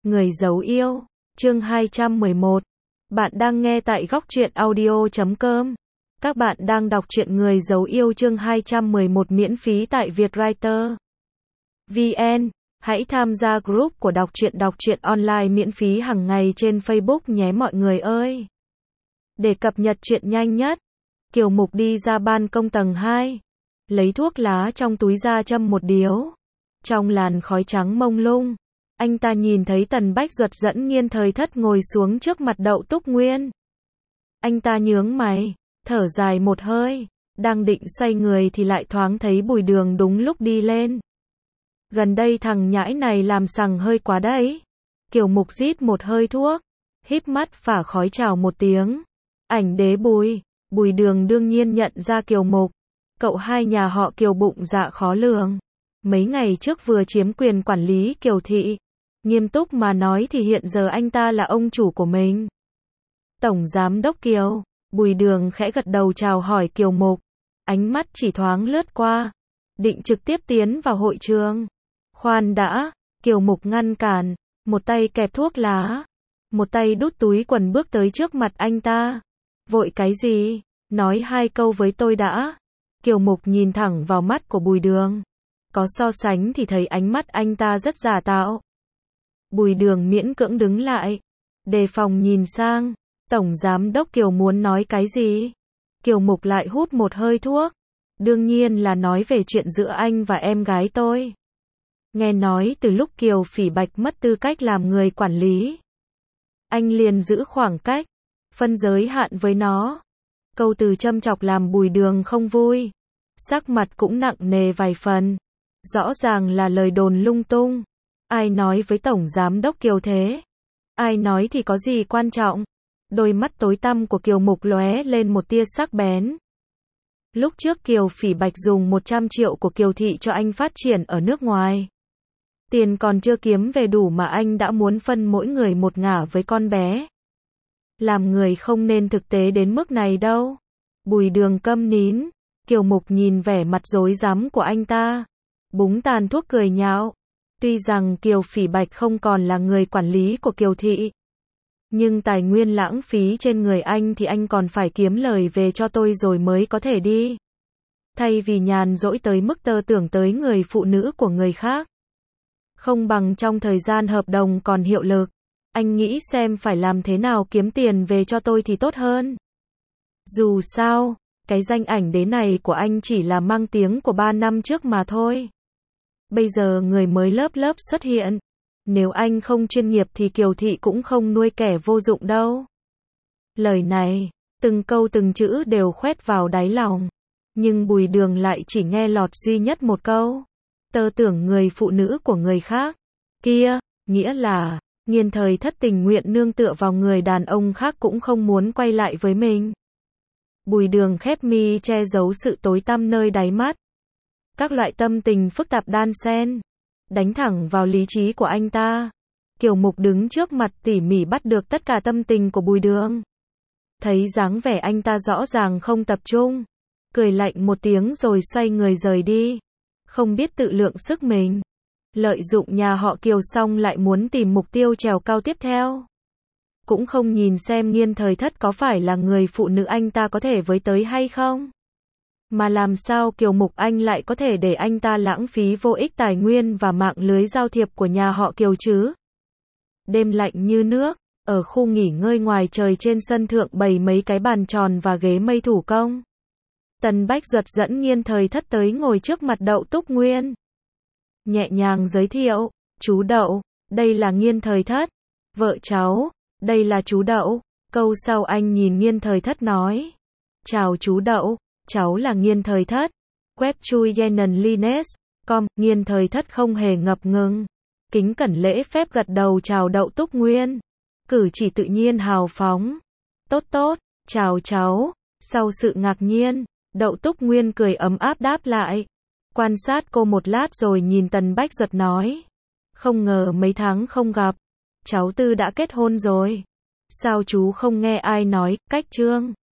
Người giấu yêu, chương 211. Bạn đang nghe tại góc truyện audio.com. Các bạn đang đọc truyện Người giấu yêu chương 211 miễn phí tại Vietwriter VN. Hãy tham gia group của đọc truyện online miễn phí hàng ngày trên Facebook nhé mọi người ơi. Để cập nhật truyện nhanh nhất, Kiều Mục đi ra ban công tầng 2, lấy thuốc lá trong túi ra châm một điếu. Trong làn khói trắng mông lung, anh ta nhìn thấy Tần Bách Duật dẫn Nghiên Thời Thất ngồi xuống trước mặt Đậu Túc Nguyên. Anh ta nhướng mày, thở dài một hơi, đang định xoay người thì lại thoáng thấy Bùi Đường đúng lúc đi lên. Gần đây thằng nhãi này làm sằng hơi quá đấy. Kiều Mục rít một hơi thuốc, híp mắt phả khói chào một tiếng. Ảnh đế Bùi. Bùi Đường đương nhiên nhận ra Kiều Mục. Cậu hai nhà họ Kiều bụng dạ khó lường. Mấy ngày trước vừa chiếm quyền quản lý Kiều thị. Nghiêm túc mà nói thì hiện giờ anh ta là ông chủ của mình. Tổng Giám đốc Kiều. Bùi Đường khẽ gật đầu chào hỏi Kiều Mục. Ánh mắt chỉ thoáng lướt qua, định trực tiếp tiến vào hội trường. Khoan đã, Kiều Mục ngăn cản, một tay kẹp thuốc lá, một tay đút túi quần bước tới trước mặt anh ta. Vội cái gì? Nói hai câu với tôi đã. Kiều Mục nhìn thẳng vào mắt của Bùi Đường. Có so sánh thì thấy ánh mắt anh ta rất giả tạo. Bùi Đường miễn cưỡng đứng lại, đề phòng nhìn sang. Tổng Giám đốc Kiều muốn nói cái gì? Kiều Mục lại hút một hơi thuốc. Đương nhiên là nói về chuyện giữa anh và em gái tôi. Nghe nói từ lúc Kiều Phỉ Bạch mất tư cách làm người quản lý, anh liền giữ khoảng cách, phân giới hạn với nó. Câu từ châm chọc làm Bùi Đường không vui, sắc mặt cũng nặng nề vài phần. Rõ ràng là lời đồn lung tung. Ai nói với Tổng Giám đốc Kiều thế? Ai nói thì có gì quan trọng? Đôi mắt tối tăm của Kiều Mục lóe lên một tia sắc bén. Lúc trước Kiều Phỉ Bạch dùng 100 triệu của Kiều thị cho anh phát triển ở nước ngoài. Tiền còn chưa kiếm về đủ mà anh đã muốn phân mỗi người một ngả với con bé. Làm người không nên thực tế đến mức này đâu. Bùi Đường câm nín. Kiều Mục nhìn vẻ mặt rối rắm của anh ta, búng tàn thuốc cười nhạo. Tuy rằng Kiều Phỉ Bạch không còn là người quản lý của Kiều thị, nhưng tài nguyên lãng phí trên người anh thì anh còn phải kiếm lời về cho tôi rồi mới có thể đi. Thay vì nhàn rỗi tới mức tơ tưởng tới người phụ nữ của người khác. Không bằng trong thời gian hợp đồng còn hiệu lực, anh nghĩ xem phải làm thế nào kiếm tiền về cho tôi thì tốt hơn. Dù sao, cái danh ảnh đế này của anh chỉ là mang tiếng của 3 năm trước mà thôi. Bây giờ người mới lớp xuất hiện. Nếu anh không chuyên nghiệp thì Kiều thị cũng không nuôi kẻ vô dụng đâu. Lời này, từng câu từng chữ đều khoét vào đáy lòng. Nhưng Bùi Đường lại chỉ nghe lọt duy nhất một câu. Tơ tưởng người phụ nữ của người khác. Kia, nghĩa là, Nghiên Thời Thất tình nguyện nương tựa vào người đàn ông khác cũng không muốn quay lại với mình. Bùi Đường khép mi che giấu sự tối tăm nơi đáy mắt. Các loại tâm tình phức tạp đan xen, đánh thẳng vào lý trí của anh ta. Kiều Mục đứng trước mặt tỉ mỉ bắt được tất cả tâm tình của Bùi Đường. Thấy dáng vẻ anh ta rõ ràng không tập trung, cười lạnh một tiếng rồi xoay người rời đi. Không biết tự lượng sức mình. Lợi dụng nhà họ Kiều xong lại muốn tìm mục tiêu trèo cao tiếp theo. Cũng không nhìn xem Nghiên Thời Thất có phải là người phụ nữ anh ta có thể với tới hay không. Mà làm sao Kiều Mục anh lại có thể để anh ta lãng phí vô ích tài nguyên và mạng lưới giao thiệp của nhà họ Kiều chứ? Đêm lạnh như nước, ở khu nghỉ ngơi ngoài trời trên sân thượng bày mấy cái bàn tròn và ghế mây thủ công. Tần Bách Duật dẫn Nghiên Thời Thất tới ngồi trước mặt Đậu Túc Nguyên. Nhẹ nhàng giới thiệu, chú Đậu, đây là Nghiên Thời Thất. Vợ cháu, đây là chú Đậu. Câu sau anh nhìn Nghiên Thời Thất nói. Chào chú Đậu, cháu là Nghiên Thời Thất. Web chui Yenan Lines, com, Nghiên Thời Thất không hề ngập ngừng. Kính cẩn lễ phép gật đầu chào Đậu Túc Nguyên. Cử chỉ tự nhiên hào phóng. Tốt tốt, chào cháu. Sau sự ngạc nhiên, Đậu Túc Nguyên cười ấm áp đáp lại. Quan sát cô một lát rồi nhìn Tần Bách Duật nói. Không ngờ mấy tháng không gặp, cháu Tư đã kết hôn rồi. Sao chú không nghe ai nói, cách trương?